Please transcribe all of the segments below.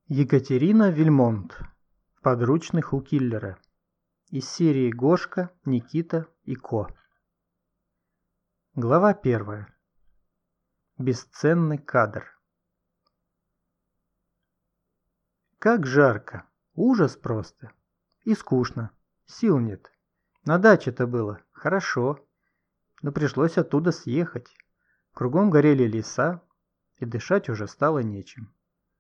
Екатерина Вильмонт. В подручных у киллера. Из серии «Гошка, Никита и Ко». Глава 1. Бесценный кадр. Как жарко. Ужас просто. И скучно. Сил нет. На даче-то было хорошо. Но пришлось оттуда съехать. Кругом горели леса, и дышать уже стало нечем.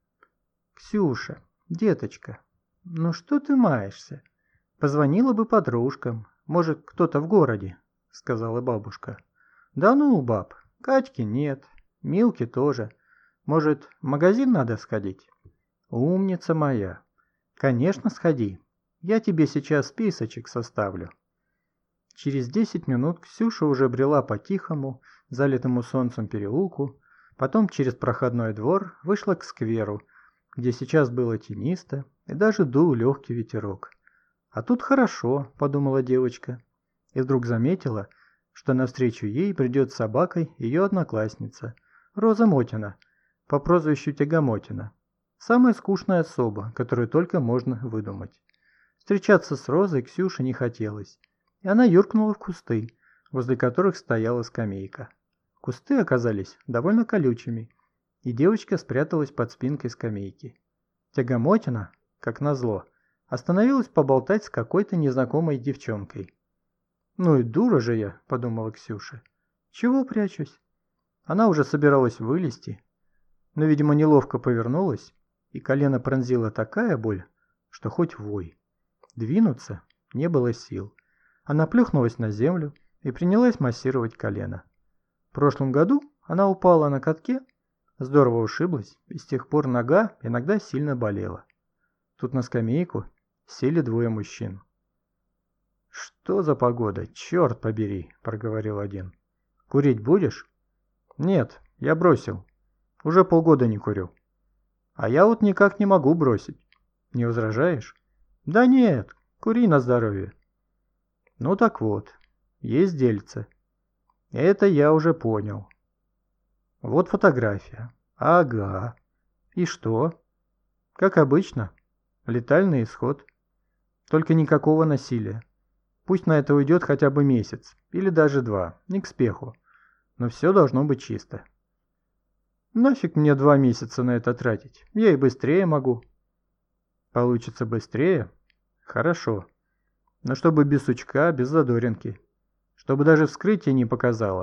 «Ксюша, деточка, ну что ты маешься? Позвонила бы подружкам, может, кто-то в городе», — сказала бабушка. «Да ну, баб, Катьки нет, Милки тоже. Может, в магазин надо сходить?» «Умница моя. Конечно, сходи. Я тебе сейчас списочек составлю». Через 10 минут Ксюша уже брела по тихому, залитому солнцем переулку, потом через проходной двор вышла к скверу, где сейчас было тенисто и даже дул легкий ветерок. «А тут хорошо», — подумала девочка, и вдруг заметила, что навстречу ей придет с собакой ее одноклассница, Роза Мотина, по прозвищу Тягомотина. Самая скучная особа, которую только можно выдумать. Встречаться с Розой Ксюше не хотелось, и она юркнула в кусты, возле которых стояла скамейка. Кусты оказались довольно колючими, и девочка спряталась под спинкой скамейки. Тягомотина, как назло, остановилась поболтать с какой-то незнакомой девчонкой. «Ну и дура же я», — подумала Ксюша. «Чего прячусь?» Она уже собиралась вылезти, но, видимо, неловко повернулась, и колено пронзила такая боль, что хоть вой. Двинуться не было сил. Она плюхнулась на землю и принялась массировать колено. В прошлом году она упала на катке, здорово ушиблась, и с тех пор нога иногда сильно болела. Тут на скамейку сели двое мужчин. «Что за погода, черт побери», — проговорил один. «Курить будешь?» «Нет, я бросил. Уже полгода не курю». «А я вот никак не могу бросить. Не возражаешь?» «Да нет, кури на здоровье». «Ну так вот, есть дельце. Это я уже понял. Вот фотография. Ага. И что? Как обычно. Летальный исход. Только никакого насилия. Пусть на это уйдет хотя бы месяц. Или даже 2. Не к спеху. Но все должно быть чисто. Нафиг мне 2 месяца на это тратить. Я и быстрее могу. Получится быстрее? Хорошо. Но чтобы без сучка, без задоринки. Чтобы даже вскрытие не показало.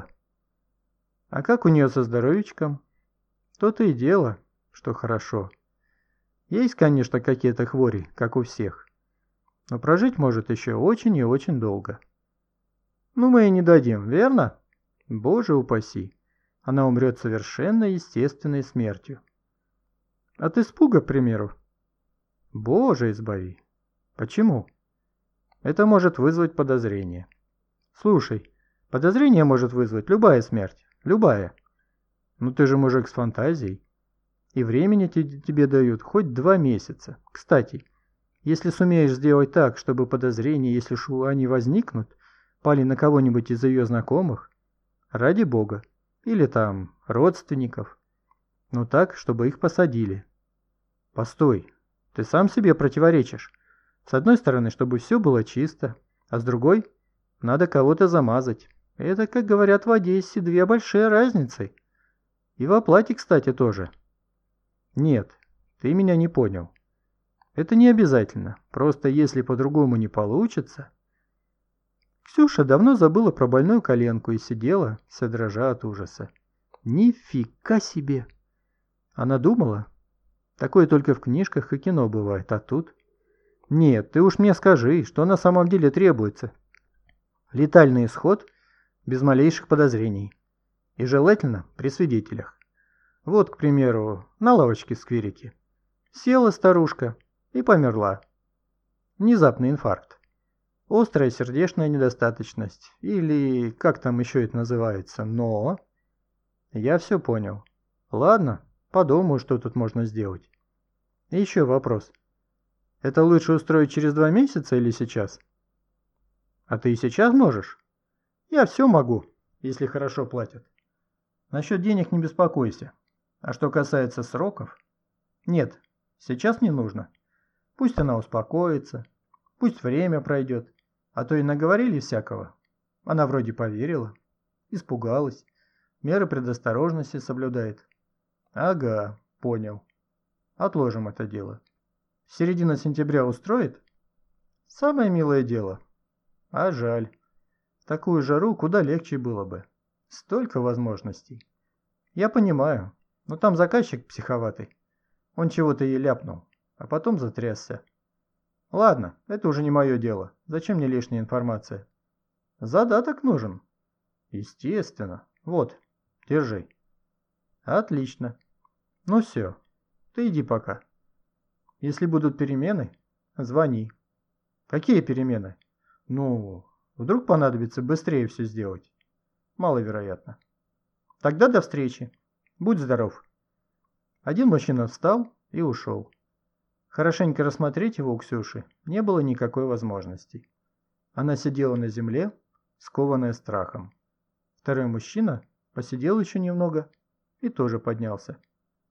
А как у нее со здоровичком? То-то и дело, что хорошо. Есть, конечно, какие-то хвори, как у всех. Но прожить может еще очень и очень долго. Ну, мы и не дадим, верно? Боже упаси. Она умрет совершенно естественной смертью. От испуга, к примеру? Боже избави. Почему? Это может вызвать подозрение. Слушай, подозрение может вызвать любая смерть. Любая. Ну ты же мужик с фантазией. И времени тебе дают хоть 2 месяца. Кстати, если сумеешь сделать так, чтобы подозрения, если они возникнут, пали на кого-нибудь из ее знакомых, ради бога, или там родственников, ну так, чтобы их посадили. Постой, ты сам себе противоречишь. С одной стороны, чтобы все было чисто, а с другой, надо кого-то замазать. Это, как говорят в Одессе, 2 большие разницы. И в оплате, кстати, тоже. Нет, ты меня не понял. Это не обязательно. Просто если по-другому не получится... Ксюша давно забыла про больную коленку и сидела, вся дрожа от ужаса. Нифига себе! Она думала, такое только в книжках и кино бывает, а тут... Нет, ты уж мне скажи, что на самом деле требуется. Летальный исход без малейших подозрений. И желательно при свидетелях. Вот, к примеру, на лавочке в скверике. Села старушка и померла. Внезапный инфаркт. Острая сердечная недостаточность. Или как там еще это называется. Но... Я все понял. Ладно, подумаю, что тут можно сделать. И еще вопрос. Это лучше устроить через 2 месяца или сейчас? А ты и сейчас можешь? Я все могу, если хорошо платят. Насчет денег не беспокойся. А что касается сроков... Нет, Сейчас не нужно. Пусть она успокоится, пусть время пройдет, а то и наговорили всякого. Она вроде поверила, испугалась, меры предосторожности соблюдает. Ага, понял. Отложим это дело. Середина сентября устроит? Самое милое дело. А жаль. В такую жару куда легче было бы. Столько возможностей. Я понимаю, но там заказчик психоватый. Он чего-то ей ляпнул, а потом затрясся. Ладно, это уже не мое дело. Зачем мне лишняя информация? Задаток нужен. Естественно. Вот, держи. Отлично. Ну все, ты иди пока. Если будут перемены, звони. Какие перемены? Ну, вдруг понадобится быстрее все сделать. Маловероятно. Тогда до встречи. Будь здоров. Один мужчина встал и ушел. Хорошенько рассмотреть его у Ксюши не было никакой возможности. Она сидела на земле, скованная страхом. Второй мужчина посидел еще немного и тоже поднялся.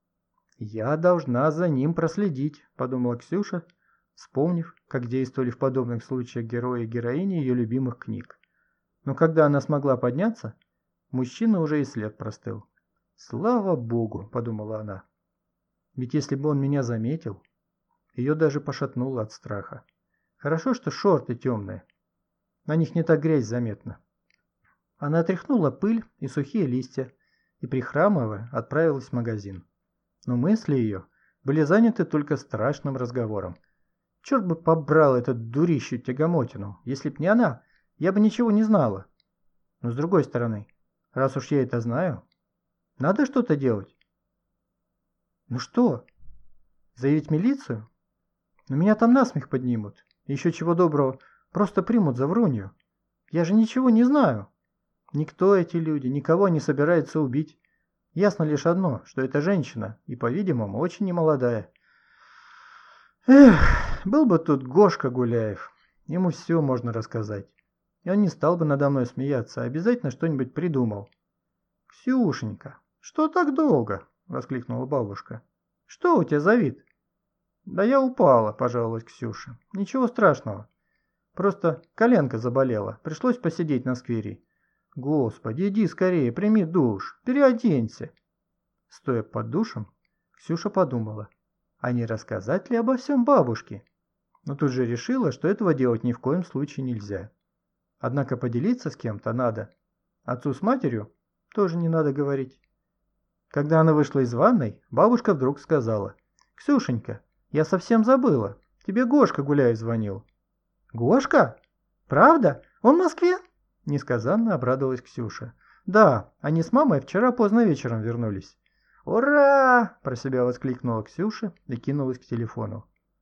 «Я должна за ним проследить», – подумала Ксюша, вспомнив, как действовали в подобных случаях герои и героини ее любимых книг. Но когда она смогла подняться, мужчина уже и след простыл. «Слава Богу», – подумала она. «Ведь если бы он меня заметил...» Ее даже пошатнуло от страха. Хорошо, что шорты темные. На них не так грязь заметна. Она отряхнула пыль и сухие листья и, прихрамывая, отправилась в магазин. Но мысли ее были заняты только страшным разговором. Черт бы побрал этот дурищу тягомотину. Если б не она, я бы ничего не знала. Но с другой стороны, раз уж я это знаю, надо что-то делать. Ну что? Заявить милицию? Но меня там насмех поднимут. Еще чего доброго, просто примут за врунью. Я же ничего не знаю. Никто эти люди, никого не собирается убить. Ясно лишь одно, что это женщина, и, по-видимому, очень немолодая. Эх, был бы тут Гошка Гуляев. Ему все можно рассказать. И он не стал бы надо мной смеяться, а обязательно что-нибудь придумал. «Ксюшенька, что так долго?» – воскликнула бабушка. «Что у тебя за вид?» «Да я упала», – пожаловалась Ксюша. «Ничего страшного. Просто коленка заболела. Пришлось посидеть на сквере». «Господи, иди скорее, прими душ, переоденься». Стоя под душем, Ксюша подумала, а не рассказать ли обо всем бабушке? Но тут же решила, что этого делать ни в коем случае нельзя. Однако поделиться с кем-то надо. Отцу с матерью тоже не надо говорить. Когда она вышла из ванной, бабушка вдруг сказала: «Ксюшенька, я совсем забыла. Тебе Гошка Гуляев звонил». «Гошка? Правда? Он в Москве?» Несказанно обрадовалась Ксюша. «Да, они с мамой вчера поздно вечером вернулись». «Ура!» – про себя воскликнула Ксюша и кинулась к телефону.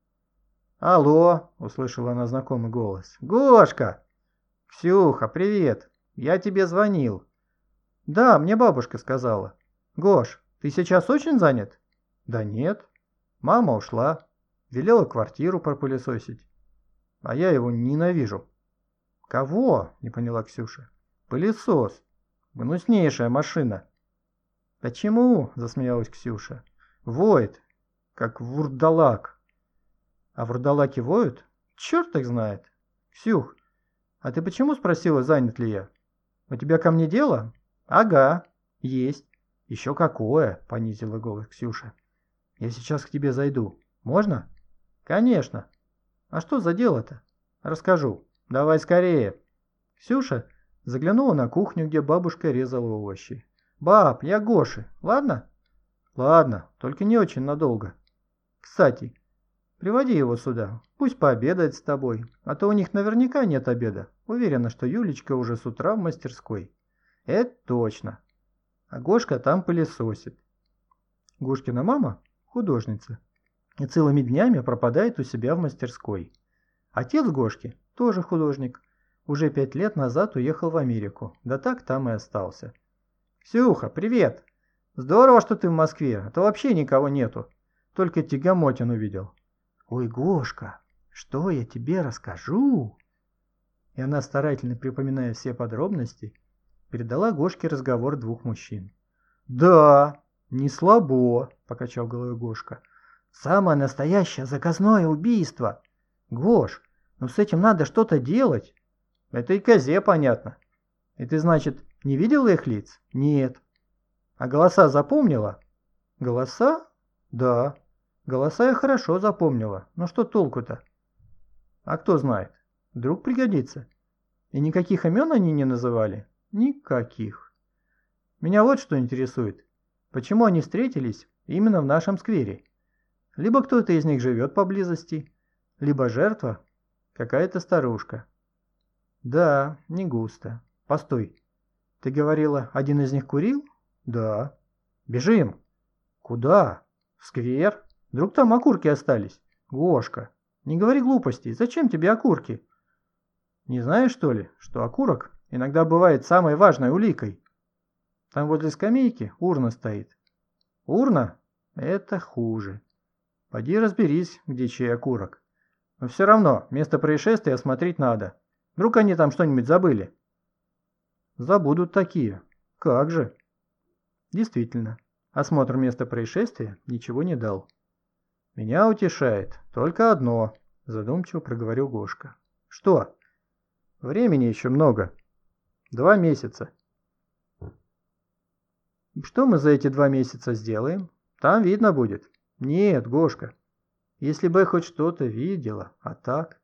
«Алло!» – услышала она знакомый голос. «Гошка!» «Ксюха, привет! Я тебе звонил». «Да, мне бабушка сказала». «Гош, ты сейчас очень занят?» «Да нет. Мама ушла. Велела квартиру пропылесосить. А я его ненавижу». «Кого?» – не поняла Ксюша. «Пылесос. Гнуснейшая машина». «Почему?» – засмеялась Ксюша. «Воет, как вурдалак». «А вурдалаки воют? Черт их знает». «Ксюх, а ты почему спросила, занят ли я? У тебя ко мне дело?» «Ага, есть». «Еще какое?» – понизила голос Ксюша. «Я сейчас к тебе зайду. Можно?» «Конечно. А что за дело-то?» «Расскажу. Давай скорее». Ксюша заглянула на кухню, где бабушка резала овощи. «Баб, я Гоши, ладно?» «Ладно, только не очень надолго. Кстати, приводи его сюда, пусть пообедает с тобой, а то у них наверняка нет обеда. Уверена, что Юлечка уже с утра в мастерской». «Это точно. А Гошка там пылесосит». Гошкина мама – художница, и целыми днями пропадает у себя в мастерской. Отец Гошки тоже художник. Уже 5 лет назад уехал в Америку, да так там и остался. «Ксюха, привет! Здорово, что ты в Москве, а то вообще никого нету. Только тягомотин увидел». «Ой, Гошка, что я тебе расскажу?» И она, старательно припоминая все подробности, передала Гошке разговор двух мужчин. «Да, не слабо», – покачал головой Гошка. Самое настоящее заказное убийство. Гош, ну с этим надо что-то делать. Это и козе понятно. И ты, значит, не видела их лиц? Нет. А голоса запомнила? Голоса? Да. Голоса я хорошо запомнила. Но что толку-то? А кто знает? Вдруг пригодится. И никаких имен они не называли? Никаких. Меня вот что интересует. Почему они встретились именно в нашем сквере? Либо кто-то из них живет поблизости, либо жертва какая-то старушка. Да, не густо. Постой. Ты говорила, один из них курил? Да. Бежим. Куда? В сквер? Вдруг там окурки остались? Гошка, не говори глупостей. Зачем тебе окурки? Не знаешь, что ли, что окурок иногда бывает самой важной уликой? Там возле скамейки урна стоит. Урна? Это хуже. Пойди разберись, где чей окурок. Но все равно, место происшествия осмотреть надо. Вдруг они там что-нибудь забыли? Забудут такие. Как же? Действительно, осмотр места происшествия ничего не дал. Меня утешает только одно, задумчиво проговорил Гошка. Что? Времени еще много. 2 месяца. Что мы за эти 2 месяца сделаем? Там видно будет. Нет, Гошка, если бы я хоть что-то видела, а так...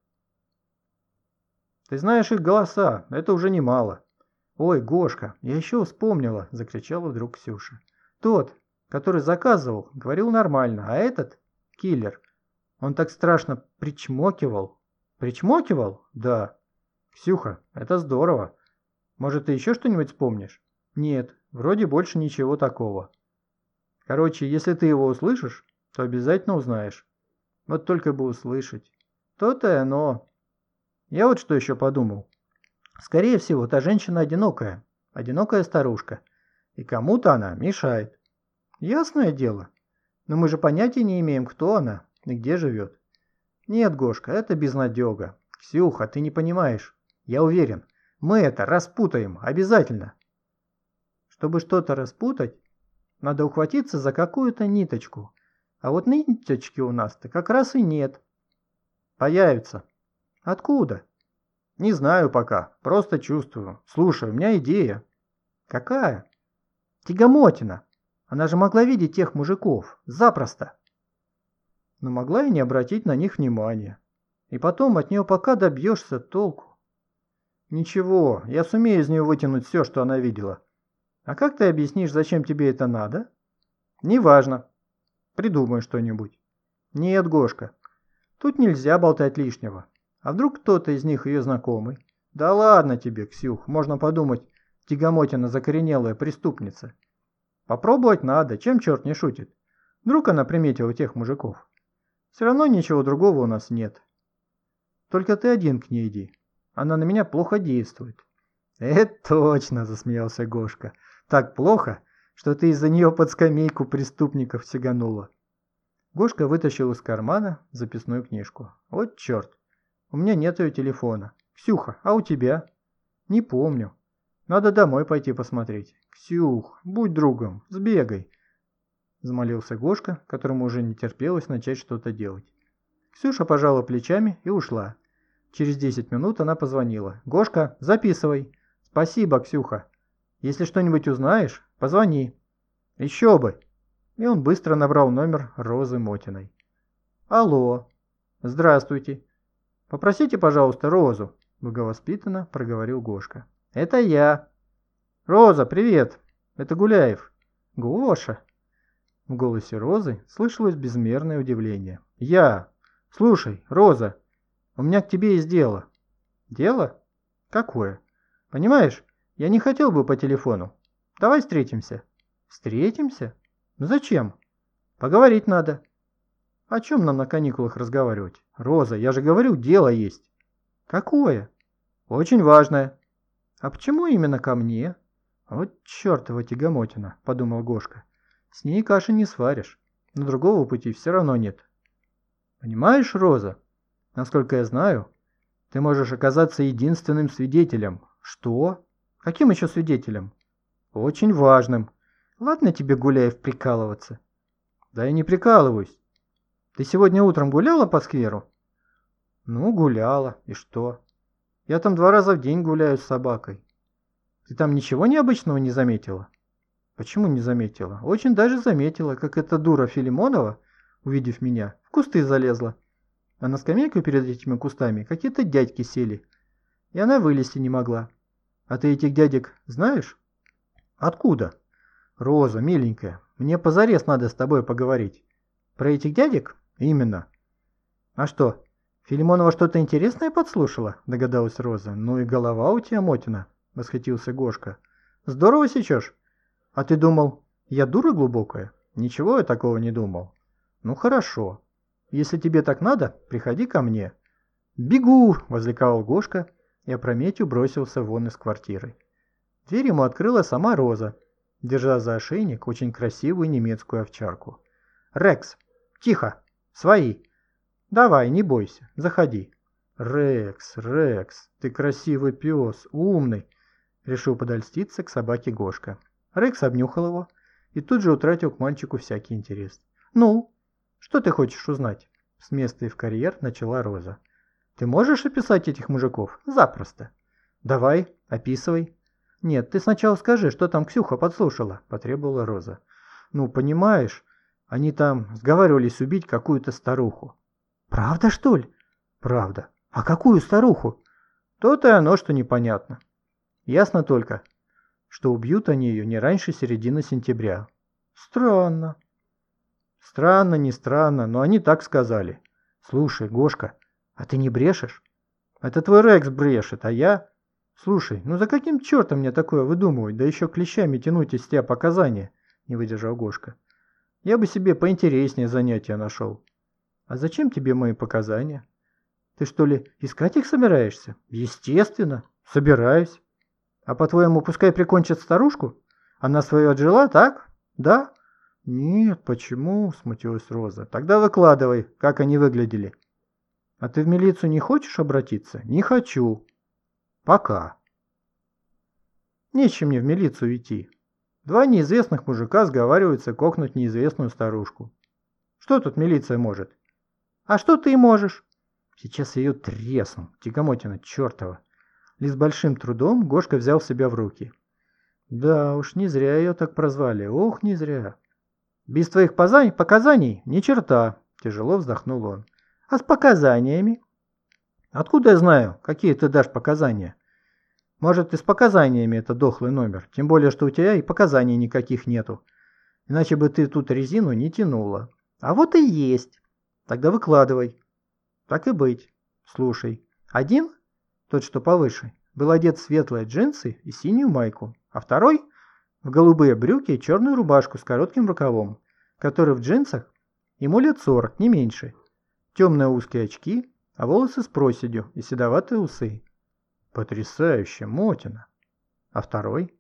Ты знаешь их голоса, это уже немало. Ой, Гошка, я еще вспомнила, закричала вдруг Ксюша. Тот, который заказывал, говорил нормально, а этот, киллер, он так страшно причмокивал. Причмокивал? Да. Ксюха, это здорово. Может, ты еще что-нибудь вспомнишь? Нет, вроде больше ничего такого. Короче, если ты его услышишь, то обязательно узнаешь. Вот только бы услышать. То-то и оно. Я вот что еще подумал. Скорее всего, та женщина одинокая. Одинокая старушка. И кому-то она мешает. Ясное дело. Но мы же понятия не имеем, кто она и где живет. Нет, Гошка, это безнадега. Ксюха, ты не понимаешь. Я уверен, мы это распутаем. Обязательно. Чтобы что-то распутать, надо ухватиться за какую-то ниточку. А вот ниточки у нас-то как раз и нет. Появится. Откуда? Не знаю пока, просто чувствую. Слушай, у меня идея. Какая? Тягомотина. Она же могла видеть тех мужиков. Запросто. Но могла и не обратить на них внимания. И потом от нее пока добьешься толку. Ничего, я сумею из нее вытянуть все, что она видела. А как ты объяснишь, зачем тебе это надо? Неважно. Придумай что-нибудь. Нет, Гошка, тут нельзя болтать лишнего. А вдруг кто-то из них ее знакомый? Да ладно тебе, Ксюх, можно подумать, тягомотина закоренелая преступница. Попробовать надо, чем черт не шутит. Вдруг она приметила тех мужиков. Все равно ничего другого у нас нет. Только ты один к ней иди. Она на меня плохо действует. Это точно, засмеялся Гошка. Так плохо, что ты из-за нее под скамейку преступников сиганула. Гошка вытащил из кармана записную книжку. Вот черт, у меня нет ее телефона. Ксюха, а у тебя? Не помню. Надо домой пойти посмотреть. Ксюх, будь другом, сбегай. Взмолился Гошка, которому уже не терпелось начать что-то делать. Ксюша пожала плечами и ушла. Через 10 минут она позвонила. «Гошка, записывай». «Спасибо, Ксюха. Если что-нибудь узнаешь, позвони». «Еще бы». И он быстро набрал номер Розы Мотиной. «Алло. Здравствуйте. Попросите, пожалуйста, Розу», – благовоспитанно проговорил Гошка. «Это я». «Роза, привет. Это Гуляев». «Гоша». В голосе Розы слышалось безмерное удивление. «Я. Слушай, Роза, у меня к тебе есть дело». «Дело? Какое? Понимаешь, я не хотел бы по телефону. Давай встретимся». «Встретимся? Ну зачем? Поговорить надо». «О чем нам на каникулах разговаривать? Роза, я же говорю, дело есть». «Какое?» «Очень важное». «А почему именно ко мне?» «Вот чертова тягомотина», — подумал Гошка. «С ней каши не сваришь, но другого пути все равно нет». «Понимаешь, Роза, насколько я знаю, ты можешь оказаться единственным свидетелем». «Что? Каким еще свидетелем?» «Очень важным. Ладно тебе, Гуляев, прикалываться». «Да я не прикалываюсь. Ты сегодня утром гуляла по скверу? Ну, гуляла. И что? Я там 2 раза в день гуляю с собакой. Ты там ничего необычного не заметила? Почему не заметила? Очень даже заметила, как эта дура Филимонова, увидев меня, в кусты залезла. А на скамейку перед этими кустами какие-то дядьки сели. И она вылезти не могла. А ты этих дядек знаешь? Откуда? Роза, миленькая, мне позарез надо с тобой поговорить. Про этих дядек? Именно. А что, Филимонова что-то интересное подслушала? Догадалась Роза. Ну и голова у тебя, Мотина, восхитился Гошка. Здорово сечешь. А ты думал, я дура глубокая? Ничего я такого не думал. Ну хорошо. Если тебе так надо, приходи ко мне. Бегу, возликовал Гошка и опрометью бросился вон из квартиры. Дверь ему открыла сама Роза, держа за ошейник очень красивую немецкую овчарку. «Рекс! Тихо! Свои! Давай, не бойся, заходи!» «Рекс, Рекс, ты красивый пес, умный!» Решил подольститься к собаке Гошка. Рекс обнюхал его и тут же утратил к мальчику всякий интерес. «Ну, что ты хочешь узнать?» С места и в карьер начала Роза. «Ты можешь описать этих мужиков?» «Запросто!» «Давай, описывай!» «Нет, ты сначала скажи, что там Ксюха подслушала», – потребовала Роза. «Ну, понимаешь, они там сговаривались убить какую-то старуху». «Правда, что ли?» «Правда. А какую старуху?» «То-то и оно, что непонятно. Ясно только, что убьют они ее не раньше середины сентября». «Странно». «Странно, не странно, но они так сказали. Слушай, Гошка, а ты не брешешь? Это твой Рекс брешет, а я...» «Слушай, ну за каким чертом мне такое выдумывать, да еще клещами тянуть из тебя показания?» – не выдержал Гошка. «Я бы себе поинтереснее занятия нашел». «А зачем тебе мои показания? Ты что ли искать их собираешься?» «Естественно, собираюсь. А по-твоему, пускай прикончат старушку? Она свое отжила, так? Да?» «Нет, почему?» – смутилась Роза. «Тогда выкладывай, как они выглядели». «А ты в милицию не хочешь обратиться?» «Не хочу. Пока. Нечем мне в милицию идти. 2 неизвестных мужика сговариваются кокнуть неизвестную старушку. Что тут милиция может? А что ты можешь? Сейчас ее тресну, тягомотина чертова». Лишь с большим трудом Гошка взял себя в руки. Да уж, не зря ее так прозвали. Ох, не зря. «Без твоих показаний ни черта», – тяжело вздохнул он. «А с показаниями?» «Откуда я знаю, какие ты дашь показания?» «Может, и с показаниями это дохлый номер, тем более, что у тебя и показаний никаких нету. Иначе бы ты тут резину не тянула». «А вот и есть. Тогда выкладывай». «Так и быть. Слушай, один, тот, что повыше, был одет в светлые джинсы и синюю майку, а второй в голубые брюки и черную рубашку с коротким рукавом, который в джинсах ему лет 40, не меньше. Темные узкие очки, а волосы с проседью и седоватые усы». «Потрясающе, Мотина. А второй?»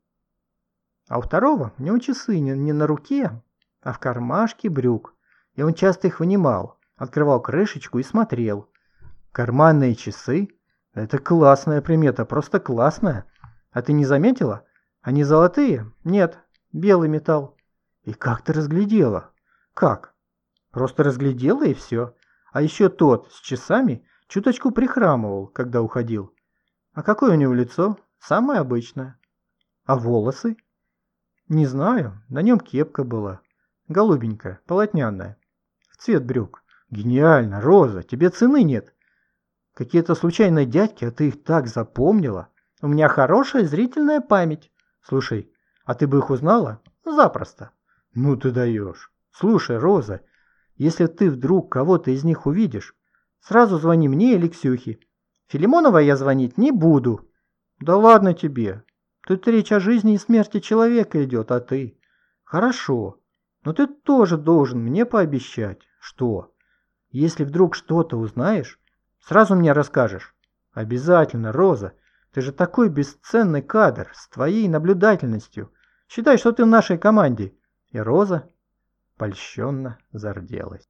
«А у второго у него часы не на руке, а в кармашке брюк, и он часто их вынимал, открывал крышечку и смотрел. Карманные часы – это классная примета, просто классная. А ты не заметила? Они золотые? Нет, белый металл». «И как ты разглядела?» «Как? Просто разглядела и все. А еще тот с часами чуточку прихрамывал, когда уходил. А какое у него лицо? Самое обычное. А волосы?» «Не знаю, на нем кепка была. Голубенькая, полотняная. В цвет брюк». «Гениально, Роза, тебе цены нет. Какие-то случайные дядьки, а ты их так запомнила. У меня хорошая зрительная память. Слушай, а ты бы их узнала?» «Запросто». «Ну ты даешь. Слушай, Роза, если ты вдруг кого-то из них увидишь, сразу звони мне или Ксюхе. Филимоновой я звонить не буду». «Да ладно тебе. Тут речь о жизни и смерти человека идет, а ты...» «Хорошо. Но ты тоже должен мне пообещать». «Что?» «Если вдруг что-то узнаешь, сразу мне расскажешь». «Обязательно, Роза. Ты же такой бесценный кадр с твоей наблюдательностью. Считай, что ты в нашей команде». И Роза польщенно зарделась.